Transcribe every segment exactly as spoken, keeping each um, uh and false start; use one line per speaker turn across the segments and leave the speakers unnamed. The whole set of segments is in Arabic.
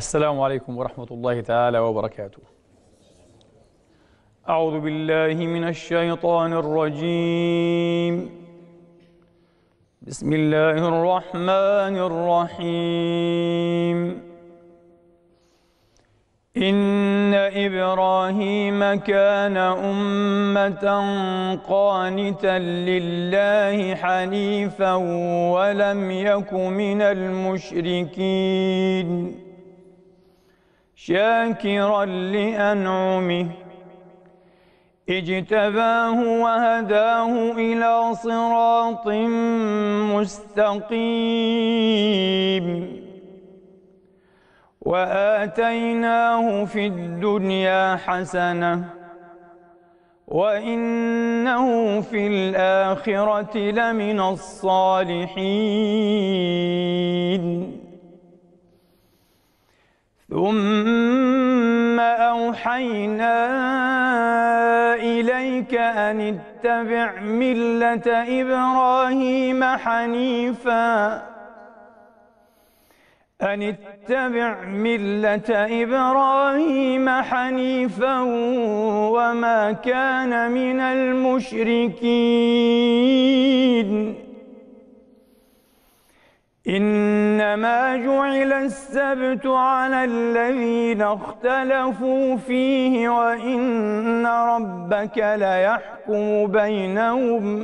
السلام عليكم ورحمة الله تعالى وبركاته. أعوذ بالله من الشيطان الرجيم. بسم الله الرحمن الرحيم. إن إبراهيم كان أمة قانتا لله حنيفا ولم يك من المشركين شاكرا لأنعمه اجتباه وهداه إلى صراط مستقيم وآتيناه في الدنيا حسنة وإنه في الآخرة لمن الصالحين. ثم أوحينا إليك أن اتبع ملة إبراهيم حنيفا أن اتبع ملة إبراهيم حنيفا وما كان من المشركين. إنما جعل السبت على الذين اختلفوا فيه وإن ربك ليحكم بينهم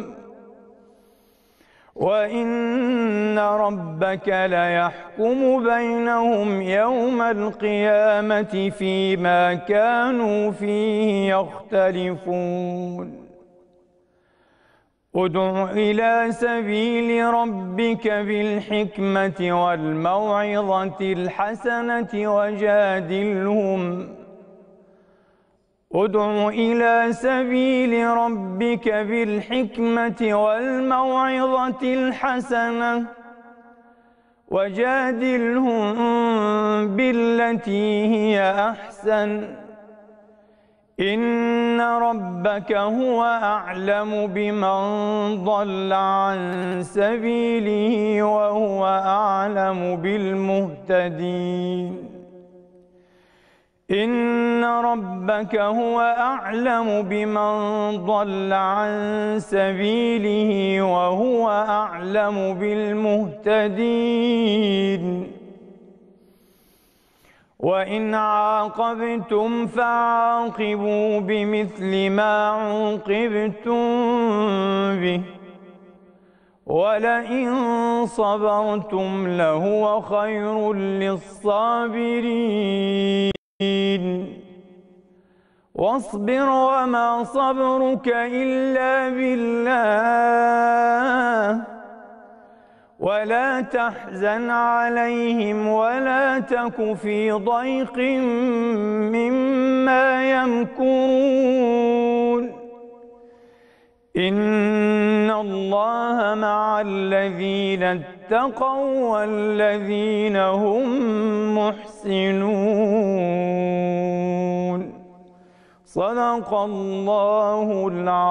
وإن ربك ليحكم بينهم يوم القيامة فيما كانوا فيه يختلفون. ادع إلى سبيل ربك بالحكمة والموعظة الحسنة وجادلهم ادع إلى سبيل ربك بالحكمة والموعظة الحسنة وجادلهم بالتي هي أحسن إن ربك هو أعلم بمن ضل عن سبيله وهو أعلم بالمهتدين. إن ربك هو أعلم بمن ضل عن سبيله وهو أعلم بالمهتدين. وإن عاقبتم فعاقبوا بمثل ما عوقبتم به ولئن صبرتم لهو خير للصابرين. واصبر وما صبرك إلا بالله ولا تحزن عليهم ولا تك في ضيق مما يمكرون. إن الله مع الذين اتقوا والذين هم محسنون. صدق الله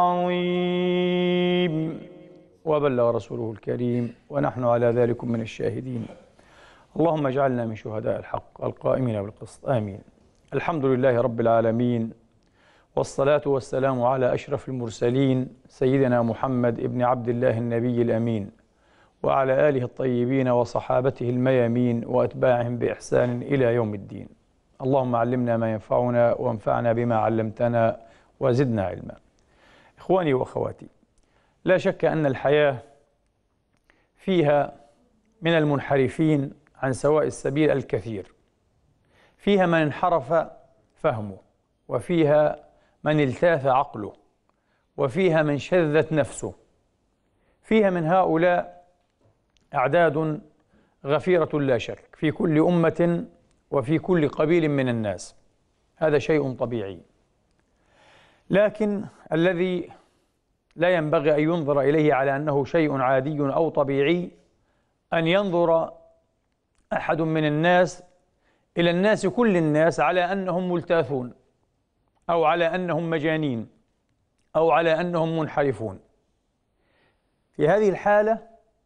العظيم وبلغ رسوله الكريم ونحن على ذلك من الشاهدين. اللهم اجعلنا من شهداء الحق القائمين بالقسط آمين. الحمد لله رب العالمين والصلاة والسلام على أشرف المرسلين سيدنا محمد ابن عبد الله النبي الأمين وعلى آله الطيبين وصحابته الميامين وأتباعهم بإحسان إلى يوم الدين. اللهم علمنا ما ينفعنا وانفعنا بما علمتنا وزدنا علما. إخواني وأخواتي، لا شك أن الحياة فيها من المنحرفين عن سواء السبيل الكثير. فيها من انحرف فهمه، وفيها من التاف عقله، وفيها من شذت نفسه. فيها من هؤلاء أعداد غفيرة لا شك في كل أمة وفي كل قبيل من الناس، هذا شيء طبيعي. لكن الذي لا ينبغي أن ينظر إليه على أنه شيء عادي أو طبيعي أن ينظر أحد من الناس إلى الناس كل الناس على أنهم ملتاثون أو على أنهم مجانين أو على أنهم منحرفون. في هذه الحالة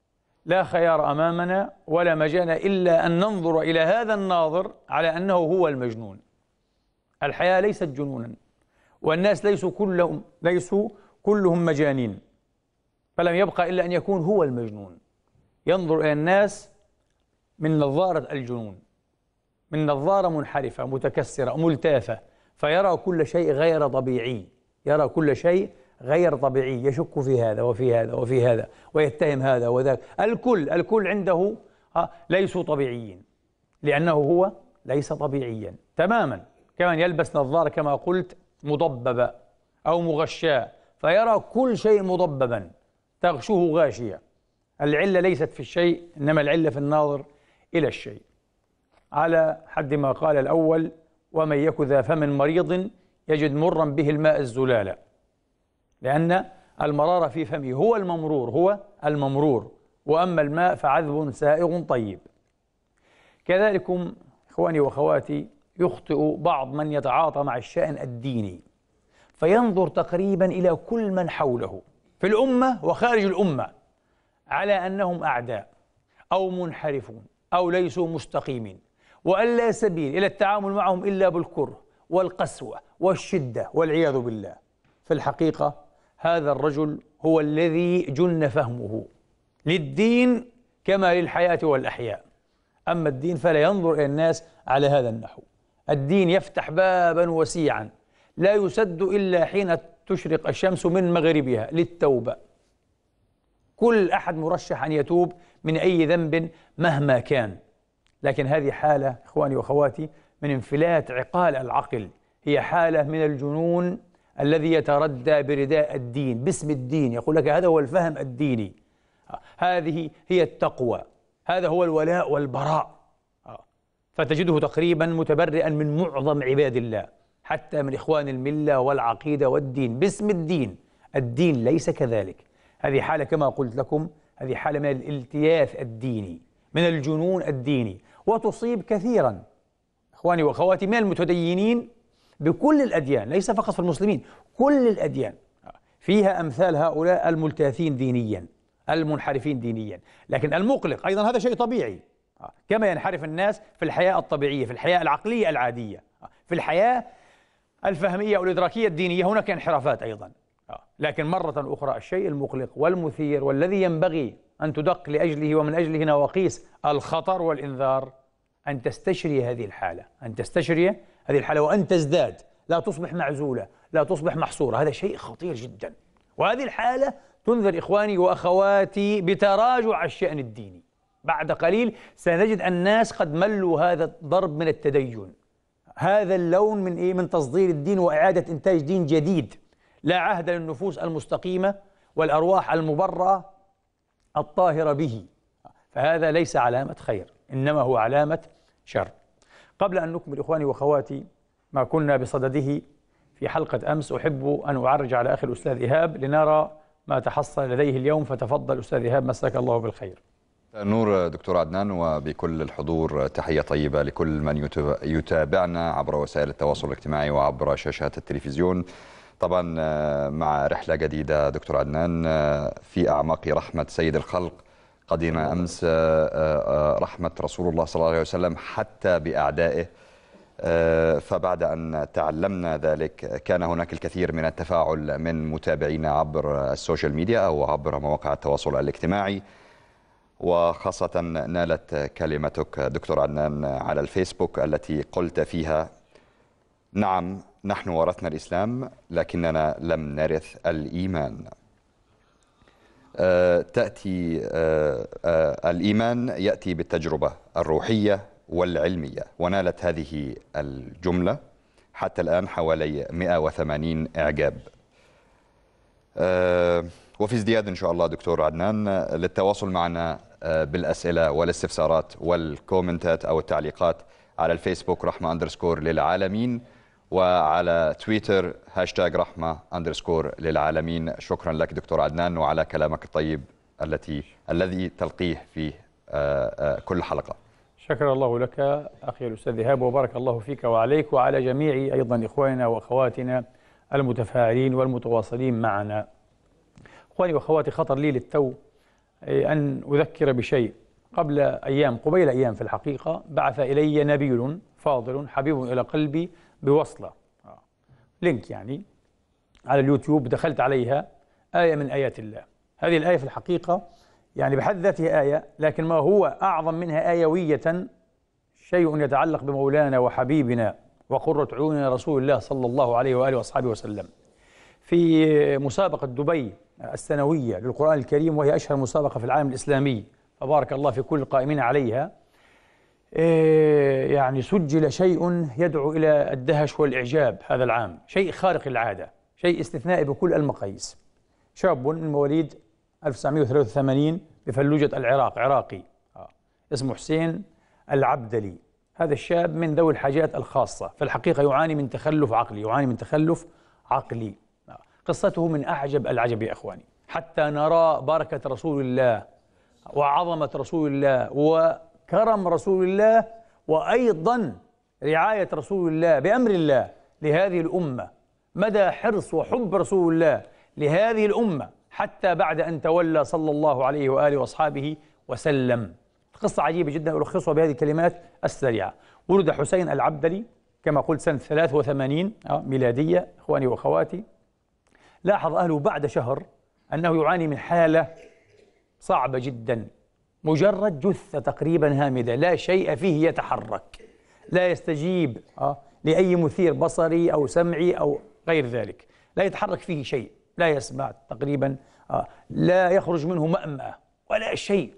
لا خيار أمامنا ولا مجال إلا أن ننظر إلى هذا الناظر على أنه هو المجنون. الحياة ليست جنونا، والناس ليسوا كلهم ليسوا كلهم مجانين، فلم يبقى إلا أن يكون هو المجنون. ينظر إلى الناس من نظارة الجنون، من نظارة منحرفة متكسرة ملتافة، فيرى كل شيء غير طبيعي، يرى كل شيء غير طبيعي، يشك في هذا وفي هذا وفي هذا ويتهم هذا وذاك. الكل الكل عنده ليسوا طبيعيين، لأنه هو ليس طبيعيا تماما. كمان يلبس نظارة كما قلت مضببة أو مغشاة، فيرى كل شيء مضببا تغشوه غاشية. العلة ليست في الشيء، إنما العلة في الناظر إلى الشيء. على حد ما قال الأول: ومن يك ذا فم مريض يجد مرا به الماء الزلال، لأن المرار في فمه هو الممرور، هو الممرور، وأما الماء فعذب سائغ طيب. كذلكم إخواني وأخواتي يخطئ بعض من يتعاطى مع الشأن الديني، فينظر تقريبا إلى كل من حوله في الأمة وخارج الأمة على أنهم أعداء أو منحرفون أو ليسوا مستقيمين، وأن لا سبيل إلى التعامل معهم إلا بالكره والقسوة والشدة والعياذ بالله. في الحقيقة هذا الرجل هو الذي جن فهمه للدين كما للحياة والأحياء. أما الدين فلا ينظر إلى الناس على هذا النحو. الدين يفتح بابا وسيعا لا يسد إلا حين تشرق الشمس من مغربها للتوبة. كل أحد مرشح أن يتوب من أي ذنب مهما كان، لكن هذه حالة إخواني وأخواتي من انفلات عقال العقل، هي حالة من الجنون الذي يتردى برداء الدين باسم الدين، يقول لك هذا هو الفهم الديني، هذه هي التقوى، هذا هو الولاء والبراء. فتجده تقريبا متبرئا من معظم عباد الله، حتى من إخوان الملة والعقيدة والدين باسم الدين. الدين ليس كذلك. هذه حالة كما قلت لكم، هذه حالة من الالتياث الديني، من الجنون الديني، وتصيب كثيرا إخواني وأخواتي من المتدينين بكل الأديان، ليس فقط في المسلمين، كل الأديان فيها أمثال هؤلاء الملتاثين دينيا المنحرفين دينيا. لكن المقلق أيضا هذا شيء طبيعي، كما ينحرف الناس في الحياة الطبيعية، في الحياة العقلية العادية، في الحياة الفهمية والإدراكية الدينية هناك انحرافات أيضا. لكن مرة أخرى الشيء المقلق والمثير والذي ينبغي أن تدق لأجله ومن أجله نواقيس الخطر والإنذار أن تستشري هذه الحالة، أن تستشري هذه الحالة وأن تزداد، لا تصبح معزولة، لا تصبح محصورة. هذا شيء خطير جدا، وهذه الحالة تنذر إخواني وأخواتي بتراجع الشأن الديني. بعد قليل سنجد الناس قد ملوا هذا الضرب من التدين، هذا اللون من إيه؟ من تصدير الدين وإعادة إنتاج دين جديد لا عهد للنفوس المستقيمة والأرواح المبرأة الطاهرة به. فهذا ليس علامة خير، إنما هو علامة شر. قبل أن نكمل إخواني وأخواتي ما كنا بصدده في حلقة أمس، أحب أن أعرج على أخي الأستاذ إيهاب لنرى ما تحصل لديه اليوم. فتفضل أستاذ إيهاب، مساك الله بالخير.
نور دكتور عدنان، وبكل الحضور تحية طيبة لكل من يتابعنا عبر وسائل التواصل الاجتماعي وعبر شاشات التلفزيون. طبعا مع رحلة جديدة دكتور عدنان في أعماق رحمة سيد الخلق. قدينا أمس رحمة رسول الله صلى الله عليه وسلم حتى بأعدائه، فبعد أن تعلمنا ذلك كان هناك الكثير من التفاعل من متابعينا عبر السوشيال ميديا أو عبر مواقع التواصل الاجتماعي، وخاصة نالت كلمتك دكتور عدنان على الفيسبوك التي قلت فيها: نعم نحن ورثنا الإسلام لكننا لم نرث الإيمان. أه تأتي أه أه الإيمان يأتي بالتجربة الروحية والعلمية، ونالت هذه الجملة حتى الآن حوالي مئة وثمانين إعجاب. أه وفي ازدياد إن شاء الله دكتور عدنان. للتواصل معنا بالأسئلة والاستفسارات والكومنتات أو التعليقات على الفيسبوك رحمة أندرسكور للعالمين، وعلى تويتر هاشتاج رحمة أندرسكور للعالمين. شكرا لك دكتور عدنان وعلى كلامك الطيب التي الذي تلقيه في كل حلقة.
شكر الله لك أخي الأستاذ إيهاب، وبارك الله فيك وعليك وعلى جميع أيضا إخواننا وأخواتنا المتفاعلين والمتواصلين معنا. إخواني وأخواتي، خطر لي للتو أن أذكر بشيء. قبل أيام، قبيل أيام في الحقيقة، بعث إلي نبيل فاضل حبيب إلى قلبي بوصلة، لينك يعني على اليوتيوب، دخلت عليها آية من آيات الله. هذه الآية في الحقيقة يعني بحد ذاتها آية، لكن ما هو أعظم منها آيوية شيء يتعلق بمولانا وحبيبنا وقرة عيوننا رسول الله صلى الله عليه وآله وأصحابه وسلم. في مسابقة دبي السنوية للقرآن الكريم، وهي أشهر مسابقة في العالم الإسلامي، فبارك الله في كل القائمين عليها، يعني سجل شيء يدعو إلى الدهش والإعجاب هذا العام، شيء خارق العادة، شيء استثنائي بكل المقاييس. شاب من مواليد ألف وتسعمائة وثلاثة وثمانين بفلوجة العراق، عراقي، اسمه حسين العبدلي. هذا الشاب من ذوي الحاجات الخاصة، في الحقيقة يعاني من تخلف عقلي، يعاني من تخلف عقلي. قصته من أعجب العجب يا إخواني، حتى نرى بركة رسول الله وعظمة رسول الله وكرم رسول الله، وأيضا رعاية رسول الله بأمر الله لهذه الأمة، مدى حرص وحب رسول الله لهذه الأمة حتى بعد أن تولى صلى الله عليه وآله وأصحابه وسلم. قصة عجيبة جدا ألخصها بهذه الكلمات السريعة. ولد حسين العبدلي كما قلت سنة ثلاثة وثمانين ميلادية، إخواني وأخواتي. لاحظ أهله بعد شهر أنه يعاني من حالة صعبة جدا، مجرد جثة تقريبا هامدة، لا شيء فيه يتحرك، لا يستجيب لأي مثير بصري أو سمعي أو غير ذلك، لا يتحرك فيه شيء، لا يسمع تقريبا، لا يخرج منه مأمأة ولا شيء.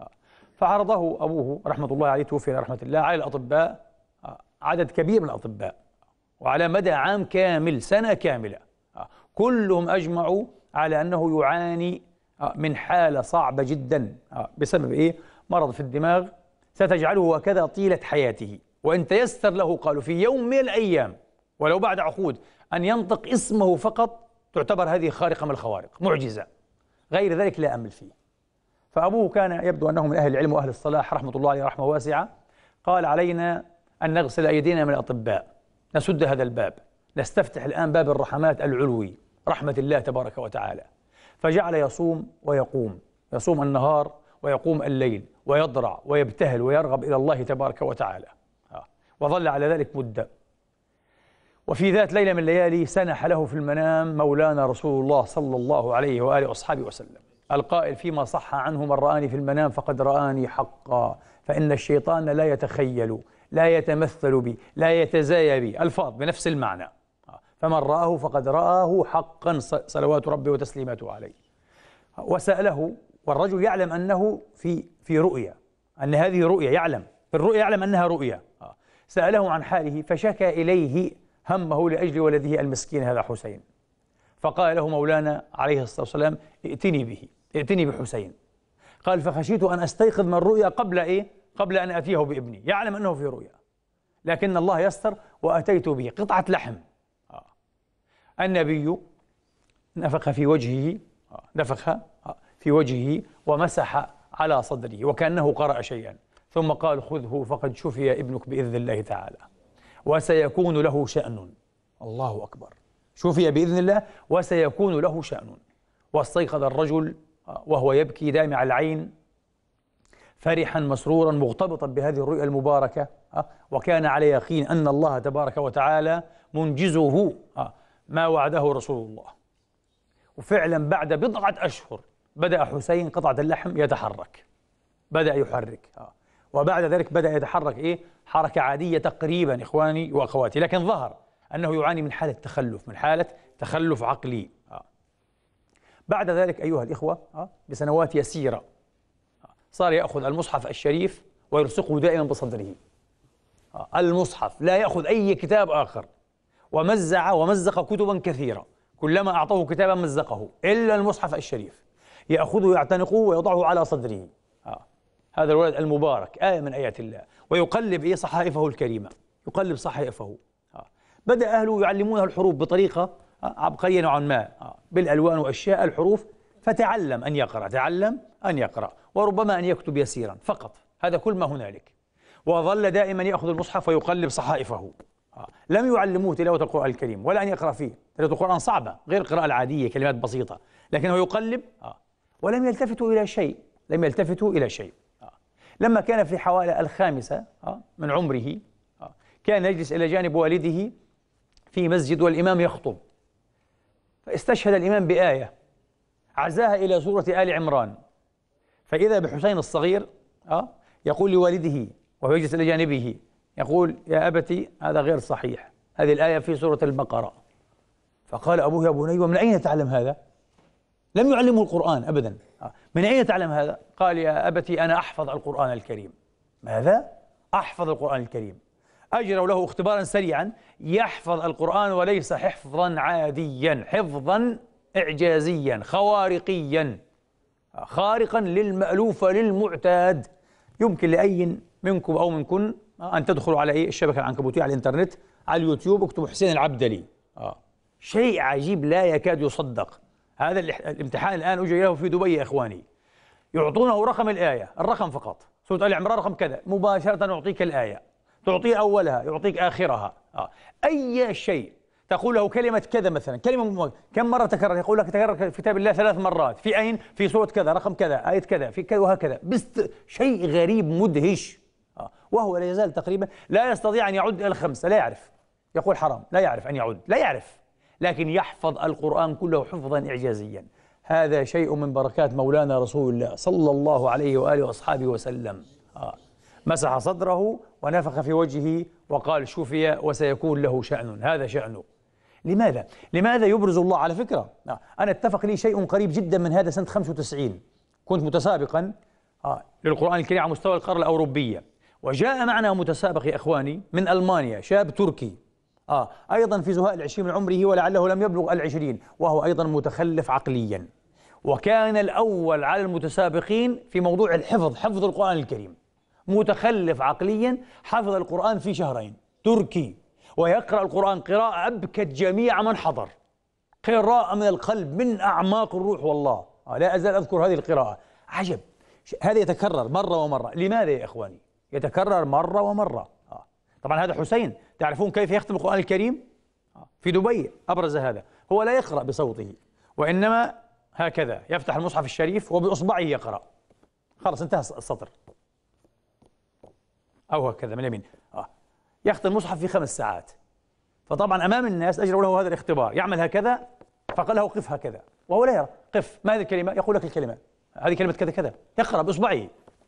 فعرضه أبوه رحمة الله عليه، توفي رحمة الله، على الأطباء، عدد كبير من الأطباء، وعلى مدى عام كامل، سنة كاملة، كلهم أجمعوا على أنه يعاني من حالة صعبة جدا بسبب إيه؟ مرض في الدماغ ستجعله هكذا طيلة حياته، وإن تيسر له قالوا في يوم من الأيام ولو بعد عقود أن ينطق اسمه فقط تعتبر هذه خارقة من الخوارق، معجزة، غير ذلك لا أمل فيه. فأبوه كان يبدو أنه من أهل العلم وأهل الصلاح رحمة الله عليه رحمة واسعة، قال علينا أن نغسل أيدينا من الأطباء، نسد هذا الباب، نستفتح الآن باب الرحمات العلوي، رحمة الله تبارك وتعالى. فجعل يصوم ويقوم، يصوم النهار ويقوم الليل، ويضرع ويبتهل ويرغب إلى الله تبارك وتعالى، وظل على ذلك مدة. وفي ذات ليلة من الليالي سنح له في المنام مولانا رسول الله صلى الله عليه وآله وأصحابه وسلم، القائل فيما صح عنه: من رآني في المنام فقد رآني حقا، فإن الشيطان لا يتخيل، لا يتمثل بي، لا يتزايا بي، ألفاظ بنفس المعنى. فمن رآه فقد رآه حقا صلوات ربي وتسليماته عليه. وسأله، والرجل يعلم أنه في في رؤيا، أن هذه رؤيا، يعلم في الرؤيا، يعلم أنها رؤيا. سأله عن حاله فشكى إليه همه لأجل ولده المسكين هذا حسين، فقال له مولانا عليه الصلاة والسلام: ائتني به، ائتني بحسين. قال: فخشيت أن أستيقظ من الرؤيا قبل إيه؟ قبل أن أتيه بابني، يعلم أنه في رؤيا، لكن الله يستر وأتيت به قطعة لحم. النبي نفخ في وجهه، نفخ في وجهه ومسح على صدره وكأنه قرأ شيئا، ثم قال: خذه فقد شفي ابنك بإذن الله تعالى وسيكون له شأن. الله أكبر، شفي بإذن الله وسيكون له شأن. واستيقظ الرجل وهو يبكي دامع العين، فرحا مسرورا مغتبطا بهذه الرؤيا المباركة، وكان على يقين أن الله تبارك وتعالى منجزه ما وعده رسول الله. وفعلا بعد بضعة أشهر بدأ حسين قطعة اللحم يتحرك، بدأ يحرك، وبعد ذلك بدأ يتحرك إيه؟ حركة عادية تقريبا إخواني وأخواتي، لكن ظهر أنه يعاني من حالة تخلف، من حالة تخلف عقلي. بعد ذلك أيها الإخوة بسنوات يسيرة صار يأخذ المصحف الشريف ويلصقه دائما بصدره، المصحف، لا يأخذ أي كتاب آخر، ومزع ومزق كتبا كثيرة، كلما أعطوه كتابا مزقه إلا المصحف الشريف، يأخذه يعتنقه ويضعه على صدره. آه. هذا الولد المبارك آية من آيات الله، ويقلب إيه صحائفه الكريمة، يقلب صحائفه. آه. بدأ أهله يعلمونه الحروف بطريقة آه عبقرية نوعا ما، آه. بالألوان وأشياء الحروف، فتعلم أن يقرأ، تعلم أن يقرأ، وربما أن يكتب يسيرا فقط، هذا كل ما هنالك. وظل دائما يأخذ المصحف ويقلب صحائفه. آه. لم يعلموه تلاوة القرآن الكريم ولا أن يقرأ فيه، تلاوة القرآن صعبة غير القراءة العادية، كلمات بسيطة، لكنه يقلب آه. ولم يلتفتوا إلى شيء، لم يلتفتوا إلى شيء. لما كان في حوالي الخامسة من عمره كان يجلس إلى جانب والده في مسجد والإمام يخطب، فاستشهد الإمام بآية عزاها إلى سورة آل عمران، فإذا بحسين الصغير يقول لوالده وهو يجلس إلى جانبه، يقول: يا أبتي هذا غير صحيح، هذه الآية في سورة البقرة. فقال أبوه: يا بني ومن أين تعلم هذا؟ لم يعلمه القرآن أبدا. من أين تعلم هذا؟ قال: يا أبتي أنا أحفظ القرآن الكريم. ماذا؟ أحفظ القرآن الكريم. أجروا له اختبارا سريعا يحفظ القرآن، وليس حفظا عاديا، حفظا إعجازيا خوارقيا خارقا للمألوف للمعتاد. يمكن لأي منكم أو منكن أن تدخلوا على الشبكة العنكبوتية على الإنترنت، على اليوتيوب، اكتبوا حسين العبدلي. آه. شيء عجيب لا يكاد يصدق. هذا الامتحان الآن أجري له في دبي يا إخواني، يعطونه رقم الآية، الرقم فقط، سورة آل عمران رقم كذا، مباشرة يعطيك الآية، تعطيه أولها، يعطيك آخرها. آه. أي شيء تقول له كلمة كذا مثلا، كلمة مم... كم مرة تكرر؟ يقول لك تكرر في كتاب الله ثلاث مرات، في أين؟ في سورة كذا، رقم كذا، آية كذا، في كذا، وهكذا. بست شيء غريب مدهش. آه. وهو لا يزال تقريبا لا يستطيع أن يعد إلى الخمسة، لا يعرف، يقول حرام، لا يعرف أن يعد، لا يعرف، لكن يحفظ القرآن كله حفظا إعجازيا. هذا شيء من بركات مولانا رسول الله صلى الله عليه وآله وأصحابه وسلم. آه. مسح صدره ونفخ في وجهه وقال: شفي وسيكون له شأن. هذا شأنه. لماذا؟ لماذا يبرز الله؟ على فكرة آه. أنا اتفق لي شيء قريب جدا من هذا سنة خمسة وتسعين، كنت متسابقا آه. للقرآن الكريم على مستوى القارة الأوروبية، وجاء معنا متسابق يا إخواني من ألمانيا، شاب تركي آه. أيضا في زهاء العشرين من عمره ولعله لم يبلغ العشرين، وهو أيضا متخلف عقليا، وكان الأول على المتسابقين في موضوع الحفظ، حفظ القرآن الكريم. متخلف عقليا، حفظ القرآن في شهرين، تركي، ويقرأ القرآن قراءة أبكت جميع من حضر، قراءة من القلب من أعماق الروح. والله آه. لا أزال أذكر هذه القراءة. عجب، هذا يتكرر مرة ومرة. لماذا يا إخواني؟ يتكرر مرة ومرة. آه. طبعا هذا حسين، تعرفون كيف يختم القرآن الكريم؟ آه. في دبي أبرز هذا. هو لا يقرأ بصوته، وإنما هكذا يفتح المصحف الشريف وبإصبعه يقرأ، خلاص انتهى السطر، أو هكذا من اليمين. آه. يختم المصحف في خمس ساعات. فطبعا أمام الناس أجروا له هذا الاختبار، يعمل هكذا، فقال له: قف هكذا، وهو لا يرى. قف، ما هذه الكلمة؟ يقول لك الكلمة هذه كلمة كذا كذا، يقرأ بإصبعه.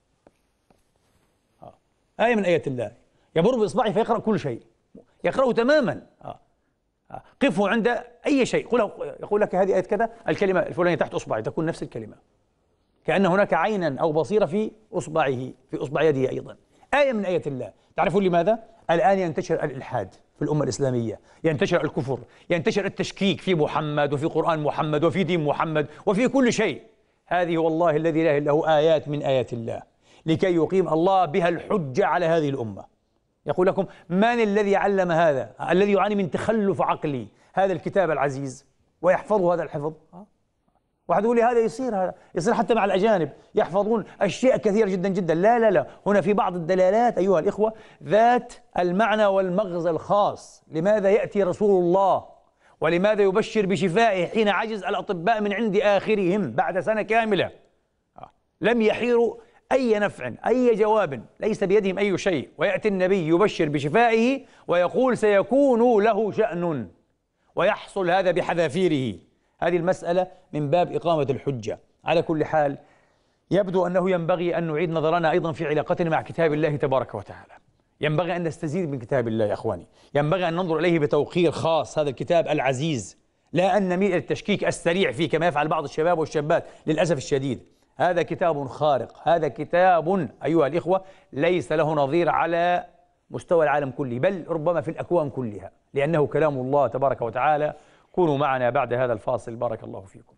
آه. آية من آيات الله، يمر بإصبعه فيقرأ كل شيء، يقرأه تماما. آه. آه. قفوا عند أي شيء، قل يقول لك هذه آية كذا، الكلمة الفلانية تحت إصبعه تكون نفس الكلمة، كأن هناك عينا أو بصيرة في إصبعه، في إصبع يده أيضا. آية من آيات الله. تعرفون لماذا؟ الآن ينتشر الإلحاد في الأمة الإسلامية، ينتشر الكفر، ينتشر التشكيك في محمد وفي قرآن محمد وفي دين محمد وفي كل شيء. هذه والله الذي لا إله إلا هو آيات من آيات الله، لكي يقيم الله بها الحجة على هذه الأمة. يقول لكم: من الذي علم هذا الذي يعاني من تخلف عقلي هذا الكتاب العزيز ويحفظه هذا الحفظ؟ واحد يقول لي هذا يصير، هذا يصير حتى مع الأجانب، يحفظون أشياء كثيرة جدا جدا. لا لا لا، هنا في بعض الدلالات أيها الإخوة ذات المعنى والمغزى الخاص. لماذا يأتي رسول الله ولماذا يبشر بشفائه حين عجز الأطباء من عند آخرهم بعد سنة كاملة؟ لم يحيروا أي نفع، أي جواب، ليس بيدهم أي شيء، ويأتي النبي يبشر بشفائه ويقول سيكون له شأن، ويحصل هذا بحذافيره. هذه المسألة من باب إقامة الحجة. على كل حال، يبدو أنه ينبغي أن نعيد نظرنا أيضا في علاقتنا مع كتاب الله تبارك وتعالى. ينبغي أن نستزيد من كتاب الله يا أخواني، ينبغي أن ننظر إليه بتوقير خاص، هذا الكتاب العزيز، لا أن نميل إلى التشكيك السريع فيه كما يفعل بعض الشباب والشابات للأسف الشديد. هذا كتاب خارق، هذا كتاب أيها الإخوة ليس له نظير على مستوى العالم كله، بل ربما في الأكوان كلها، لأنه كلام الله تبارك وتعالى. كونوا معنا بعد هذا الفاصل، بارك الله فيكم.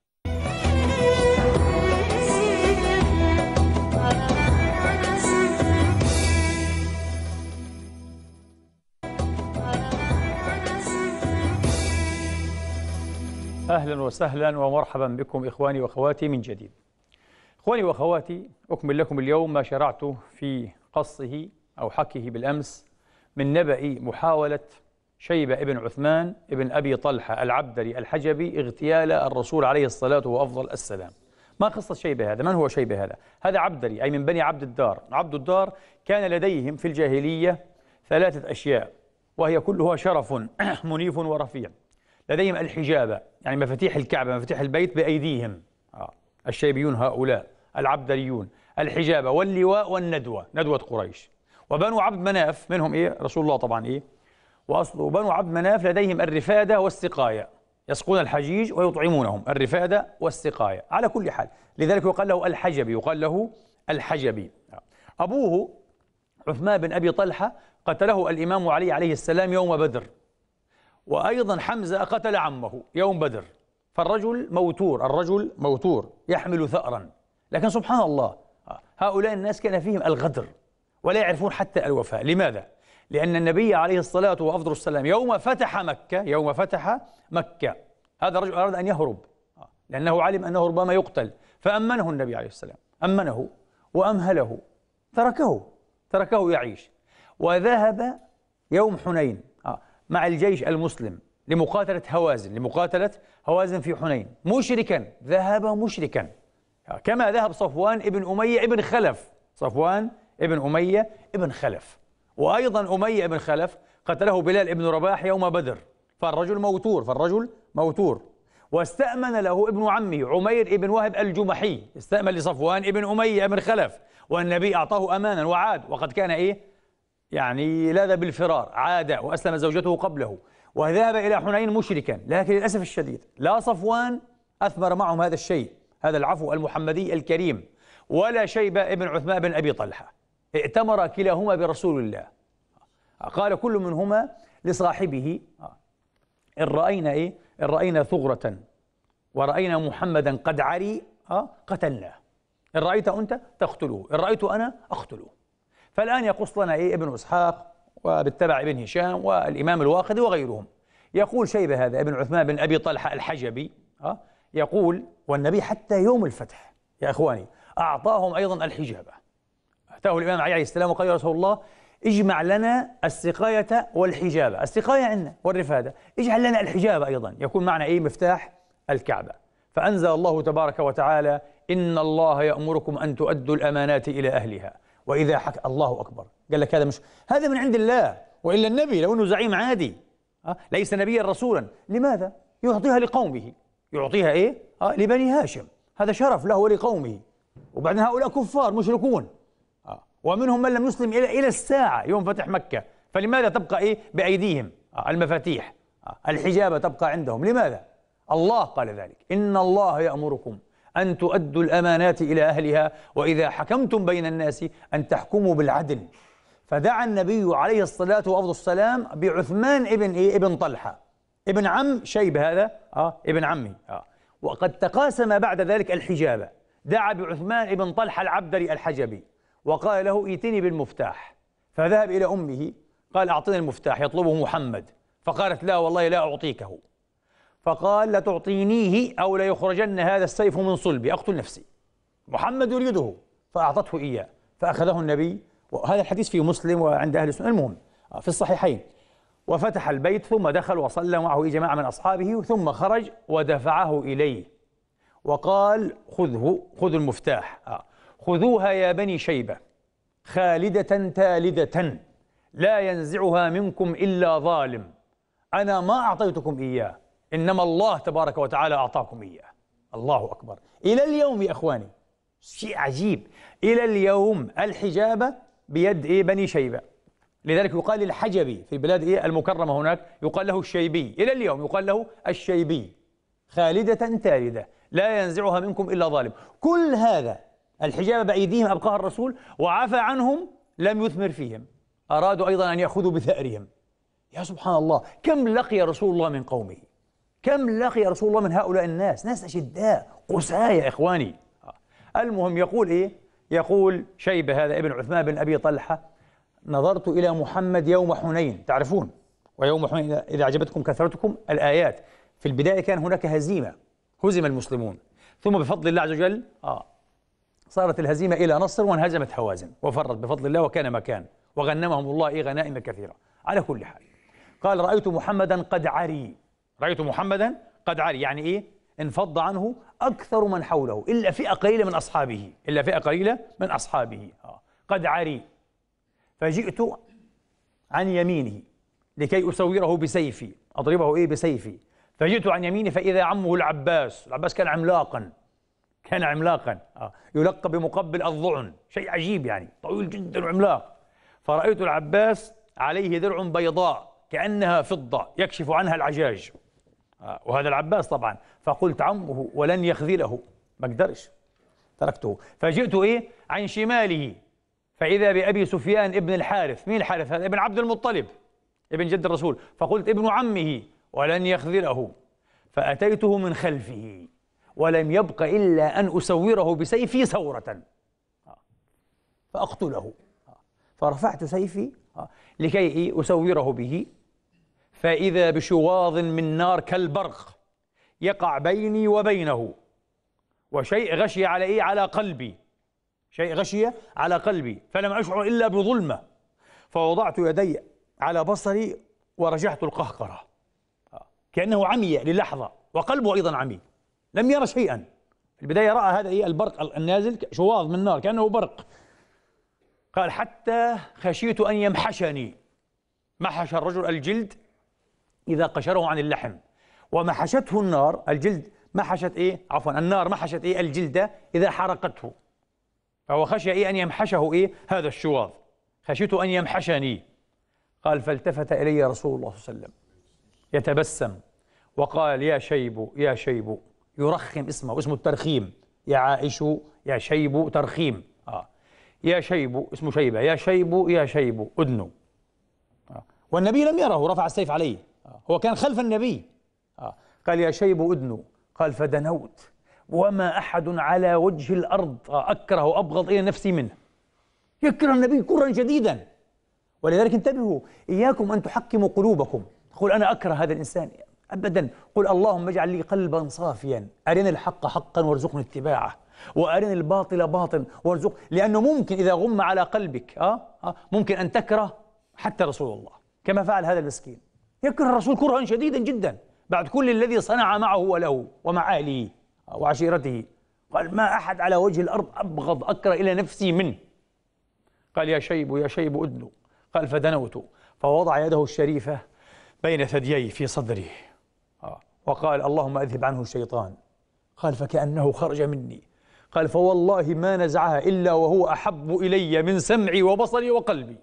أهلا وسهلا ومرحبا بكم إخواني وأخواتي من جديد. إخواني وأخواتي، أكمل لكم اليوم ما شرعته في قصه أو حكيه بالأمس من نبأ محاولة شيبة ابن عثمان ابن أبي طلحة العبدري الحجبي اغتيال الرسول عليه الصلاة وأفضل السلام. ما قصة شيبة هذا؟ من هو شيبة هذا؟ هذا عبدري، أي من بني عبد الدار. عبد الدار كان لديهم في الجاهلية ثلاثة أشياء، وهي كلها شرف منيف ورفيع. لديهم الحجابة، يعني مفاتيح الكعبة، مفاتيح البيت بأيديهم. آه. الشيبيون هؤلاء العبدريون. الحجابة واللواء والندوة، ندوة قريش. وبنو عبد مناف منهم إيه؟ رسول الله طبعا إيه؟ وأصله بنو عبد مناف لديهم الرفادة والسقاية، يسقون الحجيج ويطعمونهم، الرفادة والسقاية على كل حال. لذلك يقال له الحجبي، يقال له الحجبي. أبوه عثمان بن أبي طلحة قتله الإمام علي عليه السلام يوم بدر، وأيضا حمزة قتل عمه يوم بدر. فالرجل موتور، الرجل موتور يحمل ثأرا. لكن سبحان الله هؤلاء الناس كان فيهم الغدر ولا يعرفون حتى الوفاء. لماذا؟ لأن النبي عليه الصلاة وأفضل السلام يوم فتح مكة، يوم فتح مكة هذا الرجل أراد أن يهرب، لأنه علم أنه ربما يقتل، فأمنه النبي عليه السلام، أمنه وأمهله، تركه تركه يعيش. وذهب يوم حنين مع الجيش المسلم لمقاتلة هوازن، لمقاتلة هوازن في حنين، مشركا، ذهب مشركا، كما ذهب صفوان ابن أمية ابن خلف، صفوان ابن أمية ابن خلف. وأيضا أمية ابن خلف قتله بلال ابن رباح يوم بدر. فالرجل موتور، فالرجل موتور. واستأمن له ابن عمه عمير ابن وهب الجمحي، استأمن لصفوان ابن أمية ابن خلف، والنبي أعطاه أمانا وعاد، وقد كان إيه يعني لاذ بالفرار، عاد وأسلم زوجته قبله وذهب إلى حنين مشركا. لكن للأسف الشديد لا صفوان أثمر معهم هذا الشيء، هذا العفو المحمدي الكريم، ولا شيبة ابن عثمان بن أبي طلحة. ائتمر كلاهما برسول الله. قال كل منهما لصاحبه: إن رأينا إيه؟ إن رأينا ثغرة ورأينا محمدا قد عري قتلناه، إن رأيت أنت تقتله، إن رأيت أنا أقتله. فالآن يقص لنا إيه ابن إسحاق وبالتبع ابن هشام والإمام الواقدي وغيرهم. يقول شيبة هذا ابن عثمان بن أبي طلحة الحجبي، يقول والنبي حتى يوم الفتح يا إخواني أعطاهم أيضا الحجابة. أتاه الإمام علي عليه السلام وقال: يا رسول الله اجمع لنا السقاية والحجابة، السقاية عندنا والرفادة، اجعل لنا الحجابة أيضا يكون معنا إيه مفتاح الكعبة. فأنزل الله تبارك وتعالى: إن الله يأمركم أن تؤدوا الأمانات إلى أهلها وإذا حكى. الله أكبر. قال لك هذا مش هذا من عند الله، وإلا النبي لو أنه زعيم عادي أه؟ ليس نبيا رسولا، لماذا يعطيها لقومه؟ يعطيها إيه؟ أه؟ لبني هاشم، هذا شرف له ولقومه. وبعدين هؤلاء كفار مشركون، أه؟ ومنهم من لم يسلم إلى إلى الساعة يوم فتح مكة، فلماذا تبقى إيه بأيديهم أه؟ المفاتيح، أه؟ الحجابة تبقى عندهم، لماذا؟ الله قال ذلك: إن الله يأمركم أن تؤدوا الأمانات إلى أهلها وإذا حكمتم بين الناس أن تحكموا بالعدل. فدعا النبي عليه الصلاة والسلام بعثمان ابن إيه؟ ابن طلحة ابن عم شيبة، هذا آه ابن عمي آه. وقد تقاسم بعد ذلك الحجابة. دعا بعثمان ابن طلحة العبدري الحجبي وقال له: ائتني بالمفتاح. فذهب إلى أمه قال: أعطني المفتاح، يطلبه محمد. فقالت: لا والله لا أعطيكه. فقال: لتعطينيه أو ليخرجن هذا السيف من صلبي، أقتل نفسي، محمد يريده. فأعطته إياه فأخذه النبي، وهذا الحديث في مسلم وعند أهل السنة، المهم في الصحيحين. وفتح البيت ثم دخل وصلى معه جماعة من أصحابه ثم خرج ودفعه إليه وقال: خذه، خذوا المفتاح، خذوها يا بني شيبة خالدة تالدة لا ينزعها منكم إلا ظالم، أنا ما أعطيتكم إياه، إنما الله تبارك وتعالى أعطاكم إياه. الله أكبر. إلى اليوم يا أخواني شيء عجيب، إلى اليوم الحجابة بيد إيه بني شيبة. لذلك يقال للحجبي في البلاد إيه المكرمة هناك يقال له الشيبي، إلى اليوم يقال له الشيبي، خالدة تالدة لا ينزعها منكم إلا ظالم. كل هذا الحجابة بأيديهم أبقاها الرسول وعفى عنهم، لم يثمر فيهم، أرادوا أيضا أن يأخذوا بثأرهم. يا سبحان الله، كم لقي رسول الله من قومه، كم لقي رسول الله من هؤلاء الناس، ناس أشداء قساة يا إخواني. المهم يقول إيه؟ يقول شيبة هذا ابن عثمان بن أبي طلحة: نظرت إلى محمد يوم حنين، تعرفون ويوم حنين إذا أعجبتكم كثرتكم الآيات. في البداية كان هناك هزيمة، هزم المسلمون، ثم بفضل الله عز وجل آه صارت الهزيمة إلى نصر وانهزمت هوازن وفرت بفضل الله وكان مكان، وغنمهم الله إيه غنائم كثيرة. على كل حال قال: رأيت محمدا قد عري، رأيت محمدا قد عري، يعني إيه؟ انفض عنه أكثر من حوله إلا فئة قليلة من أصحابه إلا فئة قليلة من أصحابه قد عري، فجئت عن يمينه لكي أسوره بسيفي، أضربه إيه بسيفي. فجئت عن يمينه فإذا عمه العباس، العباس كان عملاقا كان عملاقا آه. يلقب بمقبل الضعن، شيء عجيب يعني، طويل جدا وعملاق. فرأيت العباس عليه درع بيضاء كأنها فضة يكشف عنها العجاج، آه. وهذا العباس طبعا. فقلت عمه ولن يخذله، ما اقدرش، تركته. فجئت إيه عن شماله فإذا بأبي سفيان ابن الحارث. مين الحارث هذا؟ ابن عبد المطلب ابن جد الرسول. فقلت ابن عمه ولن يخذله، فأتيته من خلفه ولم يبق إلا أن أسوره بسيفي سورة فأقتله. فرفعت سيفي لكي أسوره به، فإذا بشواظ من نار كالبرق يقع بيني وبينه، وشيء غشي على إيه؟ على قلبي، شيء غشي على قلبي، فلم أشعر إلا بظلمة. فوضعت يدي على بصري ورجعت القهقرة، كأنه عمي للحظة وقلبه أيضا عمي، لم يرى شيئا. في البداية رأى هذا إيه؟ البرق النازل، شواظ من نار كأنه برق. قال حتى خشيت أن يمحشني. محش الرجل الجلد إذا قشره عن اللحم، ومحشته النار، الجلد محشت إيه؟ عفوا النار محشت إيه؟ الجلد إذا حرقته. فهو خشي إيه؟ أن يمحشه إيه؟ هذا الشواظ. خشيت أن يمحشني. قال فالتفت إلي رسول الله صلى الله عليه وسلم يتبسم وقال يا شيب يا شيب، يرخم اسمه، اسمه الترخيم، يا عائش يا شيب، ترخيم آه. يا شيب، اسمه شيبة، يا شيب يا شيب أدنو آه. والنبي لم يره، رفع السيف عليه آه. هو كان خلف النبي آه. قال يا شيب أدنو. قال فدنوت وما أحد على وجه الأرض آه. أكره وأبغض إلى نفسي منه. يكره النبي كرها شديدا. ولذلك انتبهوا، إياكم أن تحكموا قلوبكم، تقول أنا أكره هذا الإنسان، أبدا. قل اللهم اجعل لي قلبا صافيا، أرني الحق حقا وارزقني اتباعه، وأرني الباطل باطل وارزق. لأنه ممكن إذا غم على قلبك أه؟ أه؟ ممكن أن تكره حتى رسول الله، كما فعل هذا المسكين، يكره الرسول كرها شديدا جدا بعد كل الذي صنع معه وله ومع أهله وعشيرته. قال ما أحد على وجه الأرض أبغض أكره إلى نفسي منه. قال يا شيب يا شيب أدنو. قال فدنوت فوضع يده الشريفة بين ثديي في صدره آه. وقال اللهم أذهب عنه الشيطان. قال فكأنه خرج مني. قال فوالله ما نزعها إلا وهو أحب إلي من سمعي وبصري وقلبي.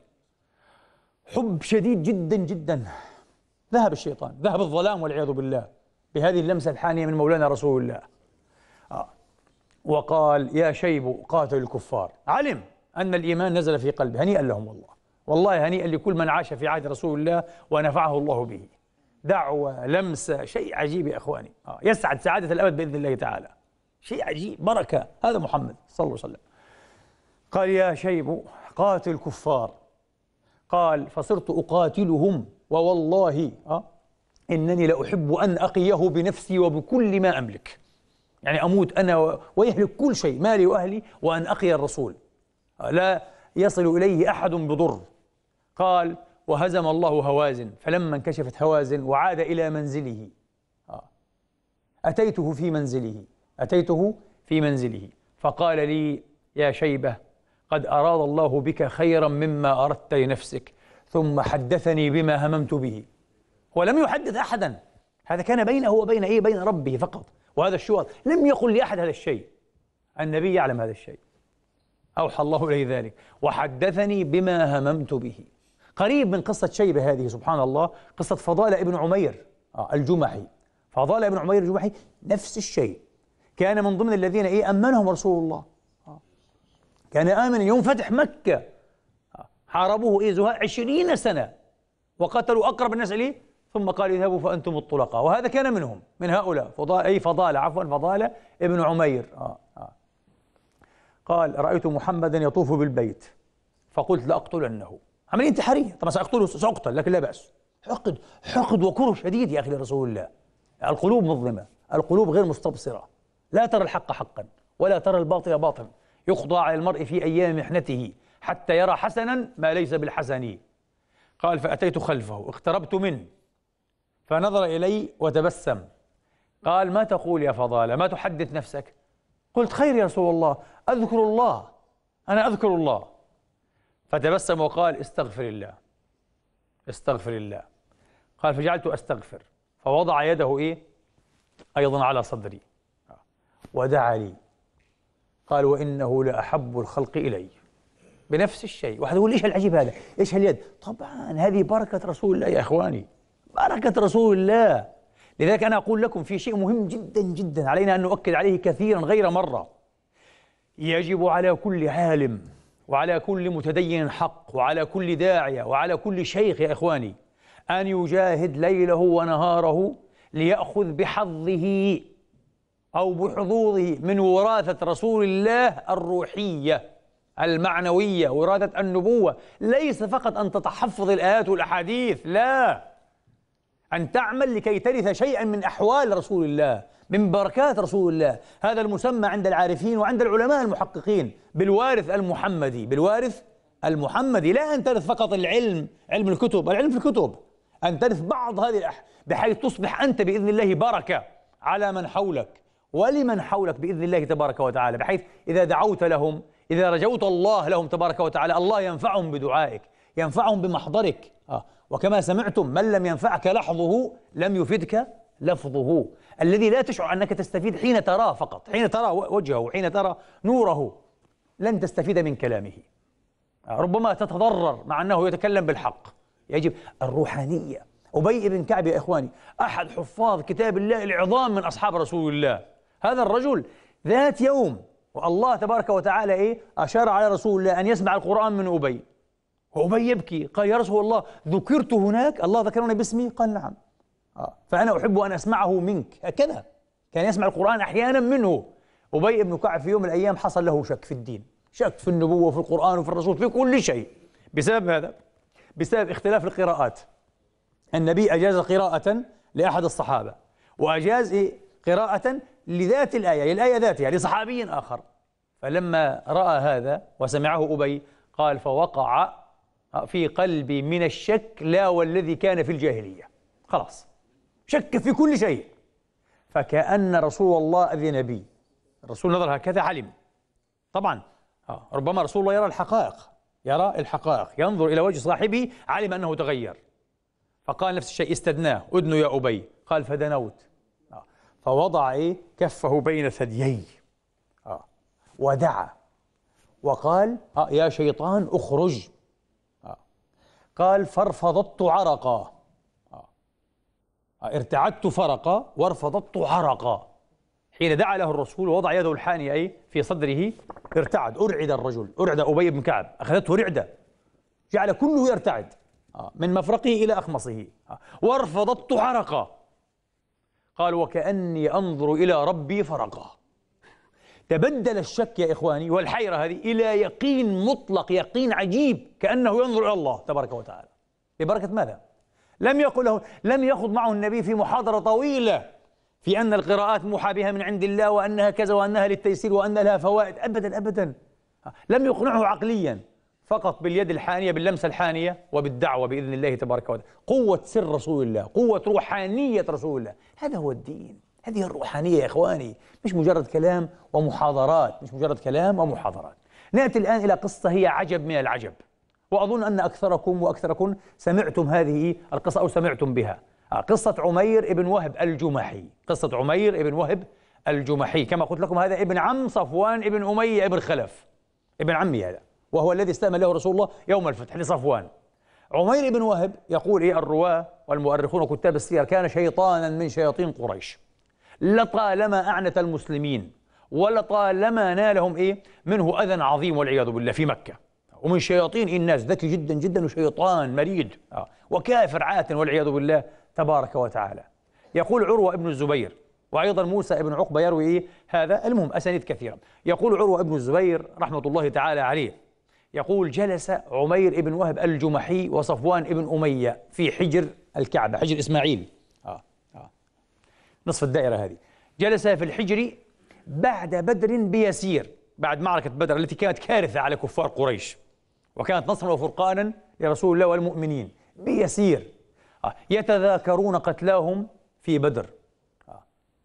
حب شديد جدا جدا. ذهب الشيطان، ذهب الظلام والعياذ بالله بهذه اللمسة الحانية من مولانا رسول الله آه. وقال يا شيب قاتل الكفار. علم أن الإيمان نزل في قلبه، هنيئا لهم والله، والله هنيئا لكل من عاش في عهد رسول الله ونفعه الله به. دعوة، لمسة، شيء عجيب يا إخواني آه. يسعد سعادة الأبد بإذن الله تعالى، شيء عجيب، بركة. هذا محمد صلى الله عليه وسلم. قال يا شيب قاتل الكفار. قال فصرت أقاتلهم ووالله آه إنني لأحب أن أقيه بنفسي وبكل ما أملك، يعني أموت أنا ويهلك كل شيء، مالي وأهلي، وأن أقي الرسول آه لا يصل إليه أحد بضر. قال وهزم الله هوازن، فلما انكشفت هوازن وعاد إلى منزله آه. أتيته في منزله أتيته في منزله فقال لي يا شيبة قد أراد الله بك خيرا مما أردت لنفسك، ثم حدثني بما هممت به. ولم يحدث أحدا، هذا كان بينه وبين إيه؟ بين ربه فقط. وهذا الشواظ لم يقل لأحد هذا الشيء، النبي يعلم هذا الشيء، أوحى الله إليه ذلك، وحدثني بما هممت به. قريب من قصة شيبة هذه سبحان الله قصة فضالة ابن عمير آه الجمحي. فضالة ابن عمير الجمحي نفس الشيء، كان من ضمن الذين إيه أمنهم رسول الله آه. كان آمنا يوم فتح مكة آه. حاربوه إيه زهاء عشرين سنة وقتلوا أقرب الناس إليه، ثم قال اذهبوا فأنتم الطلقاء، وهذا كان منهم من هؤلاء فضالة أي فضالة عفوا فضالة ابن عمير آه. آه. قال رأيت محمدا يطوف بالبيت فقلت لأقتلنه، عملية انتحارية طبعا، سأقتله سأقتل لكن لا بأس. حقد حقد وكره شديد يا أخي لرسول الله. القلوب مظلمة، القلوب غير مستبصرة، لا ترى الحق حقا ولا ترى الباطل باطلا. يقضى على المرء في أيام محنته حتى يرى حسنا ما ليس بالحسن. قال فأتيت خلفه اقتربت منه فنظر إلي وتبسم، قال: ما تقول يا فضالة؟ ما تحدث نفسك؟ قلت: خير يا رسول الله، أذكر الله، أنا أذكر الله. فتبسم وقال: استغفر الله، استغفر الله. قال: فجعلت أستغفر، فوضع يده إيه أيضا على صدري ودعا لي. قال: وإنه لأحب الخلق إلي. بنفس الشيء. واحد يقول: إيش العجيب هذا؟ إيش هاليد؟ طبعا هذه بركة رسول الله يا إخواني، بركة رسول الله. لذلك أنا أقول لكم في شيء مهم جدا جدا علينا أن نؤكد عليه كثيرا غير مرة. يجب على كل عالم وعلى كل متدين حق وعلى كل داعية وعلى كل شيخ يا إخواني أن يجاهد ليله ونهاره ليأخذ بحظه أو بحظوظه من وراثة رسول الله الروحية المعنوية، وراثة النبوة. ليس فقط أن تتحفظ الآيات والأحاديث، لا، أن تعمل لكي ترث شيئا من أحوال رسول الله، من بركات رسول الله. هذا المسمى عند العارفين وعند العلماء المحققين بالوارث المحمدي، بالوارث المحمدي. لا أن ترث فقط العلم، علم الكتب، العلم في الكتب، أن ترث بعض هذه الأح... بحيث تصبح أنت بإذن الله بركة على من حولك ولمن حولك بإذن الله تبارك وتعالى، بحيث إذا دعوت لهم، إذا رجوت الله لهم تبارك وتعالى، الله ينفعهم بدعائك، ينفعهم بمحضرك. آه. وكما سمعتم: من لم ينفعك لحظه لم يفدك لفظه. الذي لا تشعر أنك تستفيد حين تراه فقط، حين ترى وجهه، حين ترى نوره، لن تستفيد من كلامه. آه. ربما تتضرر مع أنه يتكلم بالحق. يجب الروحانية. أبي بن كعب يا إخواني أحد حفاظ كتاب الله العظام من أصحاب رسول الله. هذا الرجل ذات يوم والله تبارك وتعالى إيه أشار على رسول الله أن يسمع القرآن من أبي، وأبي يبكي. قال: يا رسول الله، ذكرت هناك؟ الله ذكرني باسمي؟ قال: نعم. آه. فأنا أحب أن أسمعه منك. هكذا كان يسمع القرآن أحيانا منه. أبي بن كعب في يوم من الأيام حصل له شك في الدين، شك في النبوة وفي القرآن وفي الرسول، في كل شيء. بسبب هذا، بسبب اختلاف القراءات. النبي أجاز قراءة لأحد الصحابة، وأجاز إيه؟ قراءة لذات الآية، للآية ذاتها، لصحابي آخر. فلما رأى هذا وسمعه أبي قال: فوقع في قلبي من الشك لا والذي كان في الجاهلية. خلاص شك في كل شيء. فكأن رسول الله أذن بي. الرسول نظر هكذا، علم. طبعا ربما رسول الله يرى الحقائق، يرى الحقائق، ينظر إلى وجه صاحبه، علم أنه تغير. فقال نفس الشيء: استدناه، أدنو يا أبي. قال: فدنوت. فوضع إيه؟ كفه بين ثديي آه. ودعا وقال: آه يا شيطان اخرج. آه. قال: فارفضت عرقا. آه. آه. ارتعدت فرقا وارفضت عرقا. حين دعا له الرسول ووضع يده الحانية أي في صدره ارتعد، أرعد الرجل، أرعد أبي بن كعب، أخذته رعدة، جعل كله يرتعد آه. من مفرقه إلى أخمصه. آه. وارفضت عرقا. قال: وكأني أنظر إلى ربي فرقا. تبدل الشك يا إخواني والحيرة هذه إلى يقين مطلق، يقين عجيب، كأنه ينظر إلى الله تبارك وتعالى. ببركة ماذا؟ لم يقل له، لم يخض معه النبي في محاضرة طويلة في أن القراءات موحى بها من عند الله وأنها كذا وأنها للتيسير وأن لها فوائد. أبدا أبدا، لم يقنعه عقليا، فقط باليد الحانية، باللمسة الحانية، وبالدعوة بإذن الله تبارك وتعالى. قوة سر رسول الله، قوة روحانية رسول الله، هذا هو الدين، هذه الروحانية يا إخواني، مش مجرد كلام ومحاضرات، مش مجرد كلام ومحاضرات. نأتي الآن إلى قصة هي عجب من العجب، وأظن أن أكثركم وأكثركم سمعتم هذه القصة أو سمعتم بها. قصة عمير ابن وهب الجمحي، قصة عمير ابن وهب الجمحي. كما قلت لكم هذا ابن عم صفوان ابن أمية ابن خلف، ابن عمي هذا، وهو الذي استأمن له رسول الله يوم الفتح لصفوان. عمير بن وهب يقول إيه الرواة والمؤرخون وكتاب السير: كان شيطانا من شياطين قريش، لطالما أعنت المسلمين ولطالما نالهم إيه منه أذى عظيم والعياذ بالله في مكة. ومن شياطين الناس، ذكي جدا جدا، وشيطان مريد آه. وكافر عات والعياذ بالله تبارك وتعالى. يقول عروة ابن الزبير، وأيضا موسى ابن عقبة يروي إيه هذا، المهم أسانيد كثيرة. يقول عروة ابن الزبير رحمة الله تعالى عليه، يقول: جلس عمير ابن وهب الجمحي وصفوان ابن أمية في حجر الكعبة، حجر إسماعيل آه. آه. نصف الدائرة هذه. جلس في الحجر بعد بدر بيسير، بعد معركة بدر التي كانت كارثة على كفار قريش، وكانت نصرا وفرقانا لرسول الله والمؤمنين، بيسير آه. يتذاكرون قتلاهم في بدر آه.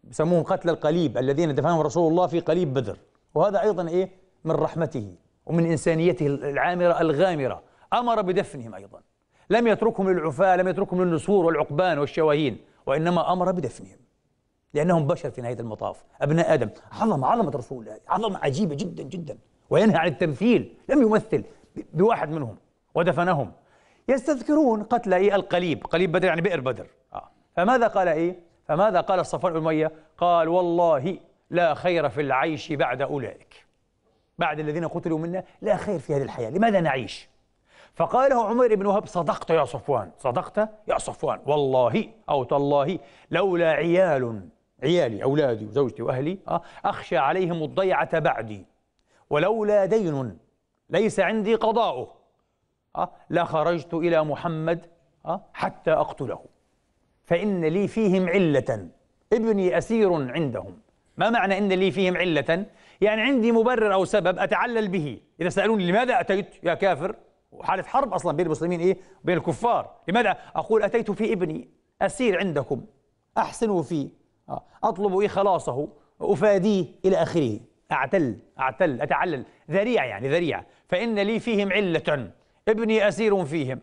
بسموهم قتل القليب الذين دفنهم رسول الله في قليب بدر. وهذا أيضا إيه من رحمته ومن إنسانيته العامرة الغامرة، أمر بدفنهم أيضا، لم يتركهم للعفاة، لم يتركهم للنسور والعقبان والشواهين، وإنما أمر بدفنهم لأنهم بشر في نهاية المطاف، أبناء آدم. عظمة عظمة رسول الله، عظمة عجيبة جدا جدا. وينهى عن التمثيل، لم يمثل بواحد منهم ودفنهم. يستذكرون قتل إيه القليب، قليب بدر يعني بئر بدر. آه. فماذا قال إيه؟ فماذا قال صفوان بن أمية؟ قال والله لا خير في العيش بعد أولئك، بعد الذين قتلوا منا لا خير في هذه الحياة، لماذا نعيش؟ فقال له عمير بن وهب صدقت يا صفوان، صدقت يا صفوان، والله أو تالله لولا عيال، عيالي أولادي وزوجتي وأهلي آه أخشى عليهم الضيعة بعدي، ولولا دين ليس عندي قضاؤه آه لخرجت إلى محمد آه حتى أقتله، فإن لي فيهم علة، ابني أسير عندهم. ما معنى إن لي فيهم علة؟ يعني عندي مبرر أو سبب أتعلل به. إذا سألوني لماذا أتيت يا كافر، وحالة حرب أصلا بين المسلمين إيه وبين الكفار، لماذا أقول أتيت في ابني أسير عندكم أحسن فيه، أطلب إيه خلاصه، أفاديه إلى آخره. أعتل أعتل أتعلل، ذريعة يعني ذريعة. فإن لي فيهم علة، ابني أسير فيهم.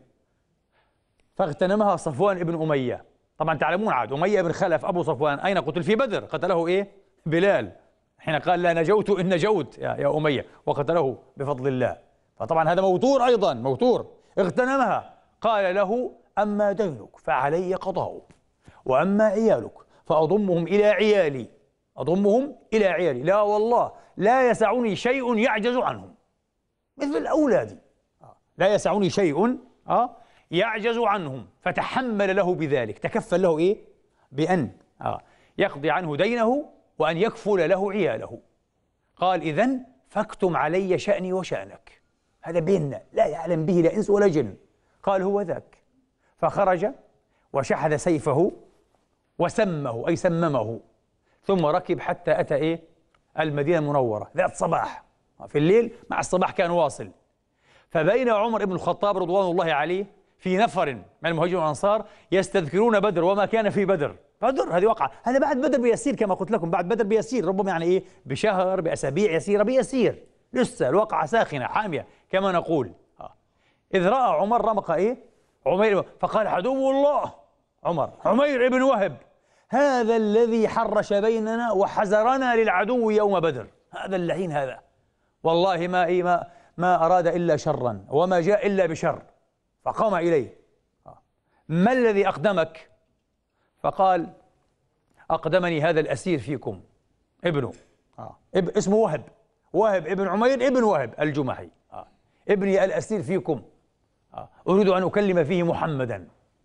فاغتنمها صفوان بن أمية. طبعا تعلمون عاد أمية بن خلف أبو صفوان أين قتل؟ في بدر، قتله إيه؟ بلال، حين قال لا نجوت إن نجوت يا, يا أمية، وقتله بفضل الله. فطبعا هذا موتور أيضا، موتور. اغتنمها. قال له أما دينك فعلي قضاؤه، وأما عيالك فأضمهم إلى عيالي، أضمهم إلى عيالي، لا والله لا يسعني شيء يعجز عنهم، مثل أولادي لا يسعني شيء آه يعجز عنهم. فتحمل له بذلك، تكفل له إيه؟ بأن آه يقضي عنه دينه وأن يكفل له عياله. قال إذن فاكتم علي شأني وشأنك، هذا بيننا لا يعلم به لا إنس ولا جن. قال هو ذاك. فخرج وشحذ سيفه وسمه أي سممه، ثم ركب حتى أتى إيه؟ المدينة المنورة ذات صباح، في الليل مع الصباح كان واصل. فبين عمر بن الخطاب رضوان الله عليه في نفر من المهاجرين والأنصار يستذكرون بدر وما كان في بدر. بدر هذه وقعة، هذا بعد بدر بيسير كما قلت لكم، بعد بدر بيسير ربما يعني إيه بشهر بأسابيع يسيرة بيسير، لسه الواقعة ساخنة حامية كما نقول. إذ رأى عمر رمق إيه؟ عمير، فقال عدو الله عمر عمير بن وهب هذا الذي حرش بيننا وحزرنا للعدو يوم بدر، هذا اللعين هذا والله ما إيه ما ما أراد إلا شرا وما جاء إلا بشر. فقام إليه ما الذي أقدمك؟ فقال أقدمني هذا الأسير فيكم ابنه آه. اب اسمه وهب، وهب ابن عمير ابن وهب الجمحي آه. ابني الأسير فيكم آه. أريد أن أكلم فيه محمدا.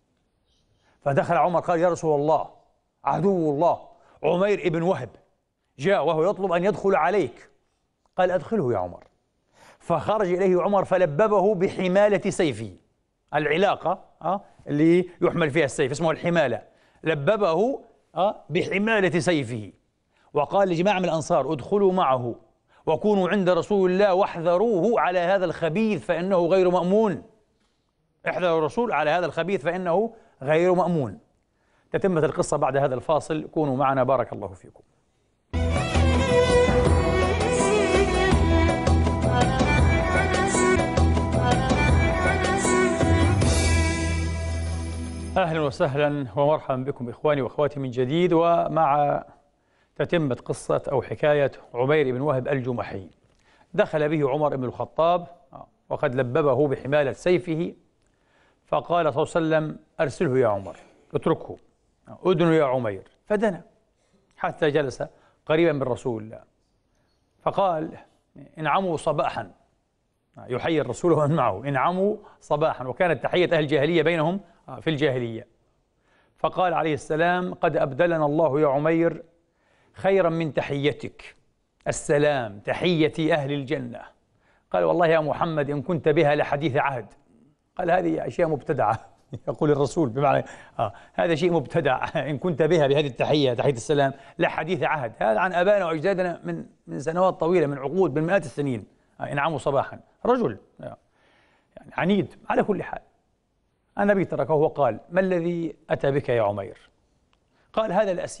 فدخل عمر قال يا رسول الله عدو الله عمير ابن وهب جاء وهو يطلب أن يدخل عليك. قال أدخله يا عمر. فخرج إليه عمر فلببه بحمالة سيفه، العلاقة آه اللي يحمل فيها السيف اسمه الحمالة، لببه آه بحمالة سيفه، وقال لجماعة من الأنصار ادخلوا معه وكونوا عند رسول الله واحذروه على هذا الخبيث فإنه غير مأمون. احذروا الرسول على هذا الخبيث فإنه غير مأمون. تتمة القصة بعد هذا الفاصل، كونوا معنا بارك الله فيكم. أهلا وسهلا ومرحبا بكم إخواني وأخواتي من جديد، ومع تتمة قصة أو حكاية عمير بن وهب الجمحي. دخل به عمر بن الخطاب وقد لببه بحمالة سيفه، فقال صلى الله عليه وسلم أرسله يا عمر، اتركه، أدنو يا عمير. فدنا حتى جلس قريبا من رسول الله، فقال انعموا صباحا، يحيي الرسول ومن معه، انعموا صباحا، وكانت تحية أهل الجاهلية بينهم في الجاهلية. فقال عليه السلام قد أبدلنا الله يا عمير خيرا من تحيتك، السلام تحية أهل الجنة. قال والله يا محمد إن كنت بها لحديث عهد. قال هذه أشياء مبتدعة يقول الرسول، بمعنى آه هذا شيء مبتدع، إن كنت بها بهذه التحية تحية السلام لحديث عهد، هذا عن آبائنا وأجدادنا من من سنوات طويلة، من عقود، من مئات السنين. آه انعموا صباحا، رجل يعني عنيد. على كل حال النبي تركه وقال ما الذي أتى بك يا عمير؟ قال هذا الأسير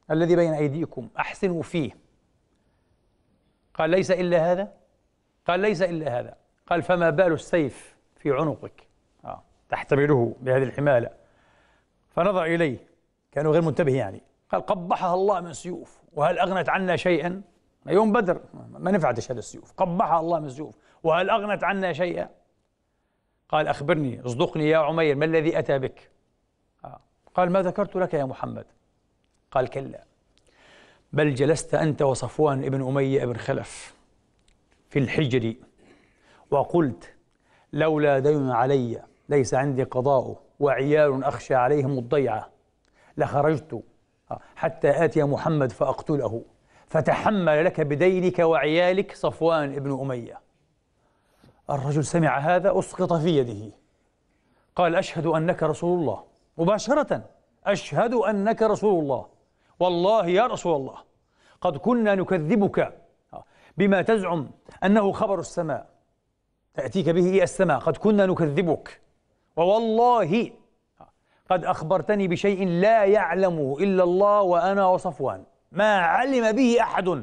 الذي بين أيديكم أحسنوا فيه. قال ليس إلا هذا؟ قال ليس إلا هذا. قال فما بال السيف في عنقك آه. تحتمله بهذه الحمالة. فنظر إليه كانوا غير منتبه يعني. قال قبحها الله من سيوف وهل أغنت عنا شيئا؟ يوم بدر ما نفعتش هذا السيوف، قبحها الله من سيوف وهل أغنت عنا شيئا؟ قال أخبرني اصدقني يا عمير ما الذي أتى بك؟ آه. قال ما ذكرت لك يا محمد. قال كلا بل جلست أنت وصفوان ابن أمية ابن خلف في الحجر وقلت لولا دين علي ليس عندي قضاء وعيال أخشى عليهم الضيعة لخرجت حتى آتي محمد فأقتله فتحمل لك بدينك وعيالك صفوان ابن أمية. الرجل سمع هذا أسقط في يده. قال أشهد أنك رسول الله مباشرة، أشهد أنك رسول الله، والله يا رسول الله قد كنا نكذبك بما تزعم أنه خبر السماء تأتيك به السماء، قد كنا نكذبك، ووالله قد أخبرتني بشيء لا يعلمه إلا الله وأنا وصفوان ما علم به أحد،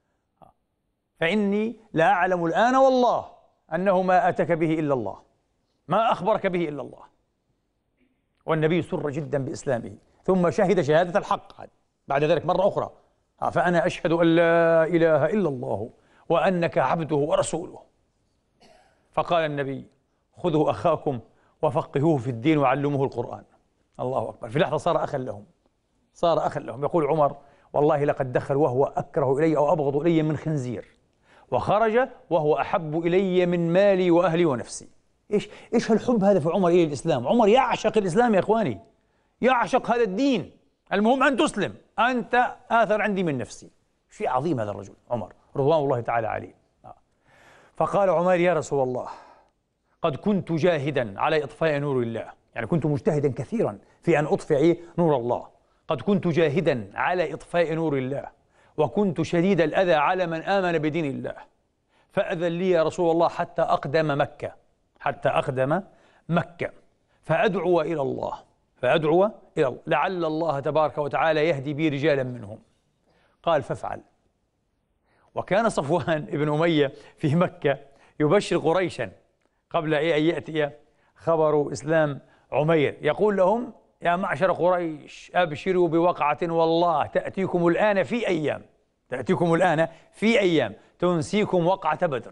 فإني لا أعلم الآن والله أنه ما أتك به إلا الله، ما أخبرك به إلا الله. والنبي سر جدا بإسلامه ثم شهد شهادة الحق بعد ذلك مرة أخرى، فأنا أشهد أن لا إله إلا الله وأنك عبده ورسوله. فقال النبي خذوا أخاكم وفقهوه في الدين وعلموه القرآن. الله أكبر. في لحظة صار أخا لهم، صار أخا لهم. يقول عمر والله لقد دخل وهو أكره إلي أو أبغض إلي من خنزير، وخرج وهو أحب إلي من مالي وأهلي ونفسي. إيش إيش هالحب هذا في عمر إلى الإسلام؟ عمر يعشق الإسلام يا إخواني، يعشق هذا الدين، المهم أن تسلم، أنت آثر عندي من نفسي. شيء عظيم هذا الرجل عمر رضوان الله تعالى عليه. فقال عمر يا رسول الله قد كنت جاهدا على إطفاء نور الله، يعني كنت مجتهدا كثيرا في أن أطفئ نور الله، قد كنت جاهدا على إطفاء نور الله، وكنت شديد الأذى على من آمن بدين الله، فأذن لي يا رسول الله حتى أقدم مكة، حتى أقدم مكة فأدعو إلى الله، فأدعو إلى الله لعل الله تبارك وتعالى يهدي بي رجالا منهم. قال فافعل. وكان صفوان ابن أمية في مكة يبشر قريشا قبل أن يأتي خبر إسلام عمير، يقول لهم يا معشر قريش أبشروا بوقعة والله تأتيكم الآن في أيام، تأتيكم الآن في أيام تنسيكم وقعة بدر.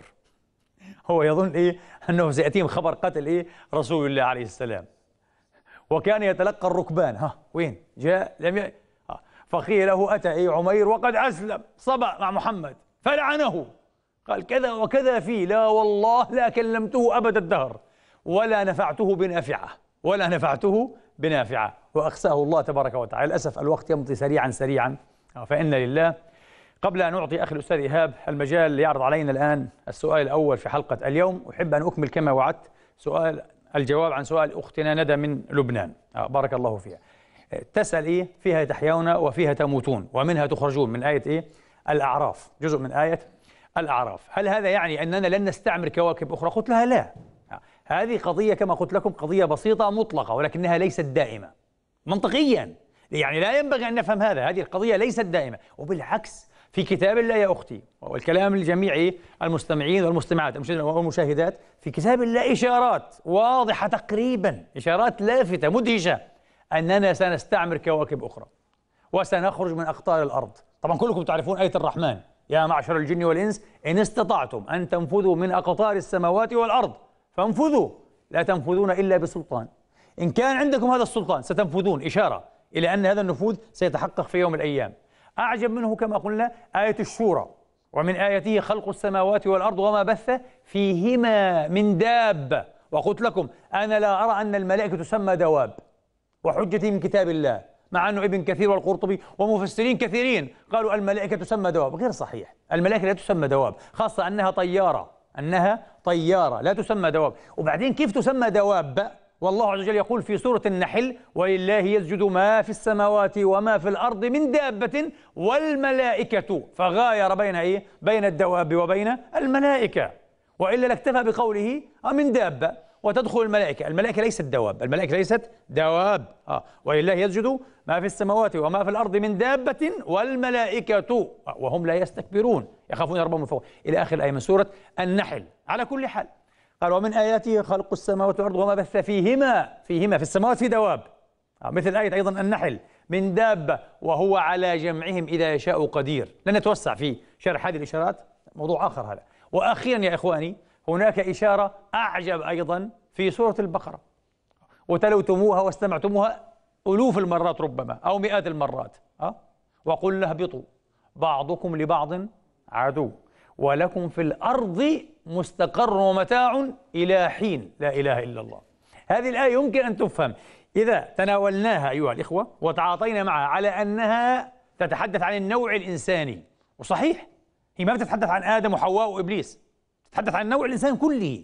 هو يظن إيه أنه سيأتيهم خبر قتل إيه رسول الله عليه السلام. وكان يتلقى الركبان، ها وين جاء لم ي... فقيل له أتى إيه عمير وقد أسلم صبأ مع محمد فلعنه، قال كذا وكذا فيه، لا والله لا كلمته أبد الدهر ولا نفعته بنافعة، ولا نفعته بنافعة، وأخساه الله تبارك وتعالى. للأسف الوقت يمضي سريعا سريعا، فإن لله. قبل أن أعطي أخي الأستاذ إيهاب المجال ليعرض علينا الآن السؤال الأول في حلقة اليوم، أحب أن أكمل كما وعدت سؤال الجواب عن سؤال أختنا ندى من لبنان بارك الله فيها. تسأل إيه فيها تحيون وفيها تموتون ومنها تخرجون، من آية إيه الأعراف، جزء من آية الأعراف. هل هذا يعني أننا لن نستعمر كواكب أخرى؟ قلت لها لا، هذه قضية كما قلت لكم قضية بسيطة مطلقة ولكنها ليست دائمة منطقيا، يعني لا ينبغي أن نفهم هذا، هذه القضية ليست دائمة، وبالعكس في كتاب الله يا أختي، والكلام لجميع المستمعين والمستمعات والمشاهدات، في كتاب الله إشارات واضحة تقريبا، إشارات لافتة مدهشة أننا سنستعمر كواكب أخرى وسنخرج من أقطار الأرض. طبعا كلكم تعرفون آية الرحمن يا معشر الجن والإنس إن استطعتم أن تنفذوا من أقطار السماوات والأرض فانفذوا لا تنفذون إلا بسلطان، إن كان عندكم هذا السلطان ستنفذون، إشارة إلى أن هذا النفوذ سيتحقق في يوم من الأيام. أعجب منه كما قلنا آية الشورى ومن آياته خلق السماوات والأرض وما بث فيهما من دابة، وقلت لكم أنا لا أرى أن الملائكة تسمى دواب، وحجتي من كتاب الله، مع أنه ابن كثير والقرطبي ومفسرين كثيرين قالوا الملائكة تسمى دواب، غير صحيح، الملائكة لا تسمى دواب، خاصة أنها طيارة، أنها طيارة لا تسمى دواب. وبعدين كيف تسمى دواب؟ والله عز وجل يقول في سورة النحل ولله يسجد ما في السماوات وما في الأرض من دابة والملائكة، فغاير بين إيه؟ بين الدواب وبين الملائكة، وإلا لاكتفى بقوله من دابة، وتدخل الملائكة. الملائكة ليست دواب، الملائكة ليست دواب آه. ولله يسجد ما في السماوات وما في الأرض من دابة والملائكة وهم لا يستكبرون يخافون ربهم من فوق، إلى آخر الآية من سورة النحل. على كل حال قال ومن آياته خلق السماوات والأرض وما بث فيهما فيهما في السماوات في دواب آه. مثل آية أيضا النحل من دابة وهو على جمعهم إذا يشاء قدير. لن نتوسع في شرح هذه الإشارات، موضوع آخر هذا. وأخيرا يا إخواني هناك إشارة أعجب أيضا في سورة البقرة وتلوتموها واستمعتموها ألوف المرات ربما أو مئات المرات أه؟ وقلنا اهبطوا بعضكم لبعض عدو ولكم في الأرض مستقر ومتاع إلى حين. لا إله إلا الله. هذه الآية يمكن أن تفهم إذا تناولناها أيها الإخوة وتعاطينا معها على أنها تتحدث عن النوع الإنساني، وصحيح هي ما بتتحدث عن آدم وحواء وإبليس، تتحدث عن النوع الإنساني كله.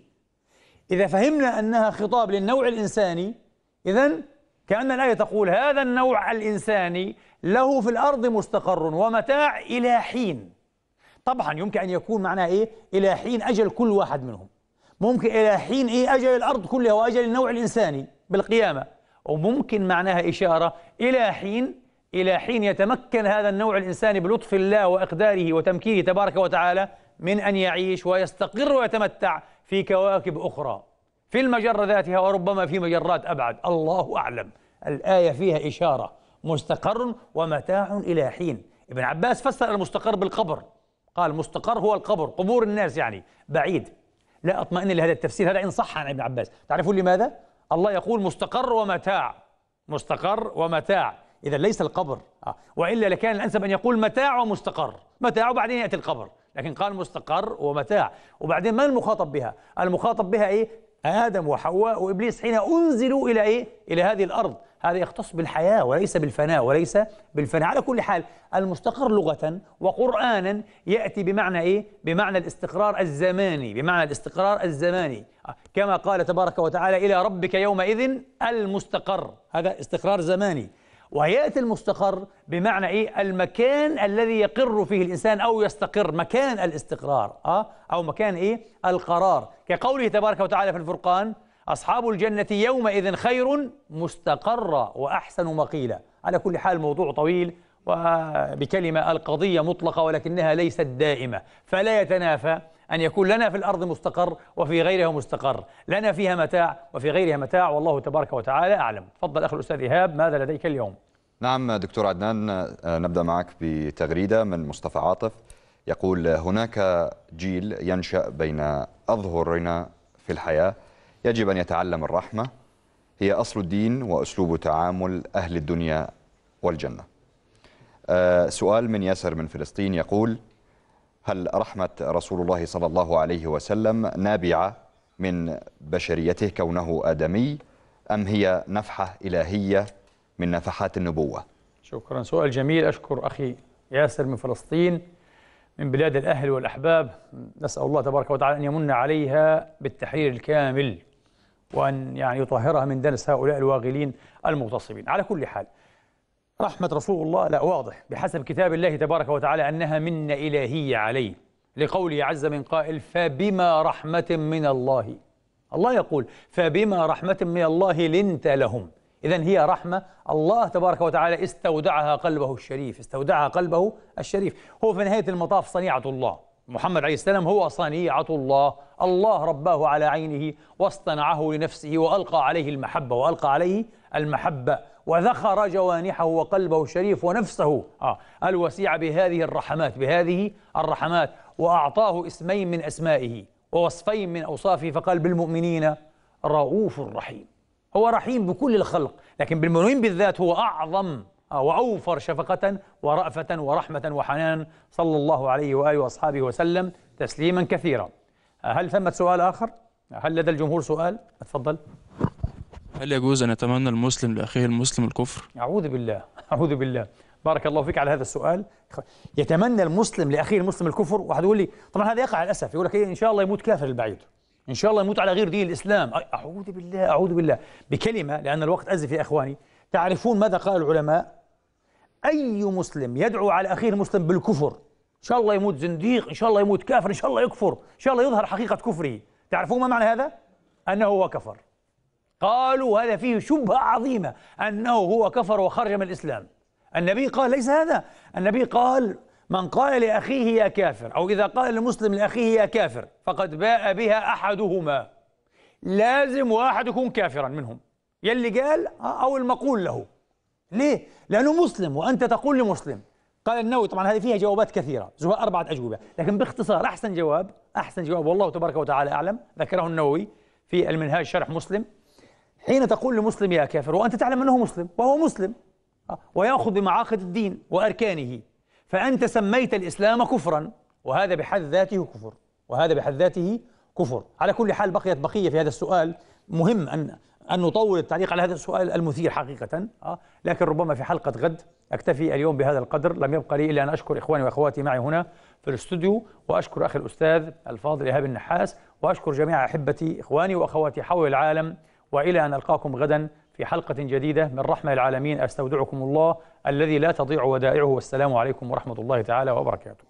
إذا فهمنا أنها خطاب للنوع الإنساني إذن كأن الآية تقول هذا النوع الإنساني له في الأرض مستقر ومتاع إلى حين. طبعا يمكن أن يكون معناه إيه؟ إلى حين أجل كل واحد منهم، ممكن إلى حين إيه؟ أجل الأرض كلها وأجل النوع الإنساني بالقيامة، وممكن معناها إشارة إلى حين إلى حين يتمكن هذا النوع الإنساني بلطف الله وإقداره وتمكينه تبارك وتعالى من أن يعيش ويستقر ويتمتع في كواكب أخرى في المجرة ذاتها وربما في مجرات أبعد، الله أعلم. الآية فيها إشارة مستقر ومتاع إلى حين. ابن عباس فسر المستقر بالقبر، قال مستقر هو القبر، قبور الناس يعني بعيد. لا أطمئن لهذا التفسير، هذا إن صح عن ابن عباس. تعرفون لماذا؟ الله يقول مستقر ومتاع، مستقر ومتاع، إذا ليس القبر آه. وإلا لكان الأنسب أن يقول متاع ومستقر، متاع وبعدين يأتي القبر، لكن قال مستقر ومتاع. وبعدين من المخاطب بها؟ المخاطب بها إيه؟ آدم وحواء وإبليس حين أنزلوا إلى إيه؟ إلى هذه الأرض. هذا يختص بالحياة وليس بالفناء وليس بالفناء. على كل حال المستقر لغة وقرآنا يأتي بمعنى إيه؟ بمعنى الاستقرار الزماني، بمعنى الاستقرار الزماني كما قال تبارك وتعالى إلى ربك يومئذ المستقر، هذا استقرار زماني. ويأتي المستقر بمعنى إيه؟ المكان الذي يقر فيه الإنسان أو يستقر، مكان الاستقرار أه؟ أو مكان إيه؟ القرار، كقوله تبارك وتعالى في الفرقان أصحاب الجنة يومئذ خير مستقرا وأحسن مقيلا. على كل حال موضوع طويل، وبكلمة القضية مطلقة ولكنها ليست دائمة، فلا يتنافى أن يكون لنا في الأرض مستقر وفي غيرها مستقر، لنا فيها متاع وفي غيرها متاع، والله تبارك وتعالى أعلم. تفضل أخي الأستاذ إيهاب، ماذا لديك اليوم؟
نعم دكتور عدنان، نبدأ معك بتغريدة من مصطفى عاطف يقول هناك جيل ينشأ بين أظهرنا في الحياة، يجب أن يتعلم الرحمة، هي أصل الدين وأسلوب تعامل أهل الدنيا والجنة. أه سؤال من ياسر من فلسطين يقول هل رحمة رسول الله صلى الله عليه وسلم نابعة من بشريته كونه آدمي أم هي نفحة إلهية من نفحات النبوة؟
شكرا، سؤال جميل. أشكر أخي ياسر من فلسطين من بلاد الأهل والأحباب، نسأل الله تبارك وتعالى أن يمن عليها بالتحرير الكامل وأن يعني يطهرها من دنس هؤلاء الواغلين المغتصبين. على كل حال رحمة رسول الله لا واضح بحسب كتاب الله تبارك وتعالى أنها منة إلهية عليه، لقوله عز من قائل فبما رحمة من الله. الله يقول فبما رحمة من الله لنت لهم، إذن هي رحمة الله تبارك وتعالى استودعها قلبه الشريف، استودعها قلبه الشريف. هو في نهاية المطاف صنيعة الله، محمد عليه السلام هو صنيعة الله، الله رباه على عينه واصطنعه لنفسه وألقى عليه المحبة وألقى عليه المحبة وذخر جوانحه وقلبه الشريف ونفسه آه الوسيعة بهذه الرحمات بهذه الرحمات وأعطاه اسمين من أسمائه ووصفين من أوصافه، فقال بالمؤمنين رؤوف رحيم. هو رحيم بكل الخلق، لكن بالمؤمنين بالذات هو أعظم وأوفر شفقة ورأفة ورحمة وحنان، صلى الله عليه وآله وأصحابه وسلم تسليما كثيرا. هل ثمة سؤال آخر؟ هل لدى الجمهور سؤال؟ تفضل.
هل يجوز أن يتمنى المسلم لأخيه المسلم الكفر؟
أعوذ بالله، أعوذ بالله. بارك الله فيك على هذا السؤال. يتمنى المسلم لأخيه المسلم الكفر؟ واحد يقول لي طبعا هذا يقع للأسف، يقول لك إيه إن شاء الله يموت كافر البعيد، إن شاء الله يموت على غير دين الإسلام. أعوذ بالله، أعوذ بالله. بكلمة لأن الوقت أزف يا إخواني، تعرفون ماذا قال العلماء؟ أي مسلم يدعو على أخيه المسلم بالكفر إن شاء الله يموت زنديق، إن شاء الله يموت كافر، إن شاء الله يكفر، إن شاء الله يظهر حقيقة كفره، تعرفون ما معنى هذا؟ أنه هو كفر. قالوا هذا فيه شبهة عظيمة أنه هو كفر وخرج من الإسلام. النبي قال ليس هذا، النبي قال من قال لأخيه يا كافر، أو إذا قال المسلم لأخيه يا كافر فقد باء بها أحدهما، لازم واحد يكون كافرا منهم، يلي قال أو المقول له. ليه؟ لأنه مسلم وأنت تقول لمسلم. قال النووي، طبعا هذه فيها جوابات كثيرة، زوها أربعة أجوبة، لكن باختصار أحسن جواب أحسن جواب والله تبارك وتعالى أعلم ذكره النووي في المنهاج شرح مسلم: حين تقول لمسلم يا كافر وأنت تعلم أنه مسلم وهو مسلم ويأخذ بمعاقد الدين وأركانه، فأنت سميت الإسلام كفرا، وهذا بحد ذاته كفر، وهذا بحد ذاته كفر. على كل حال بقيت بقية في هذا السؤال، مهم أن أن نطول التعليق على هذا السؤال المثير حقيقة، لكن ربما في حلقة غد. أكتفي اليوم بهذا القدر، لم يبقى لي إلا أن أشكر إخواني وأخواتي معي هنا في الاستوديو، وأشكر أخي الأستاذ الفاضل إيهاب النحاس، وأشكر جميع أحبتي إخواني وأخواتي حول العالم، وإلى أن ألقاكم غدا في حلقة جديدة من رحمة العالمين. أستودعكم الله الذي لا تضيع ودائعه، والسلام عليكم ورحمة الله تعالى وبركاته.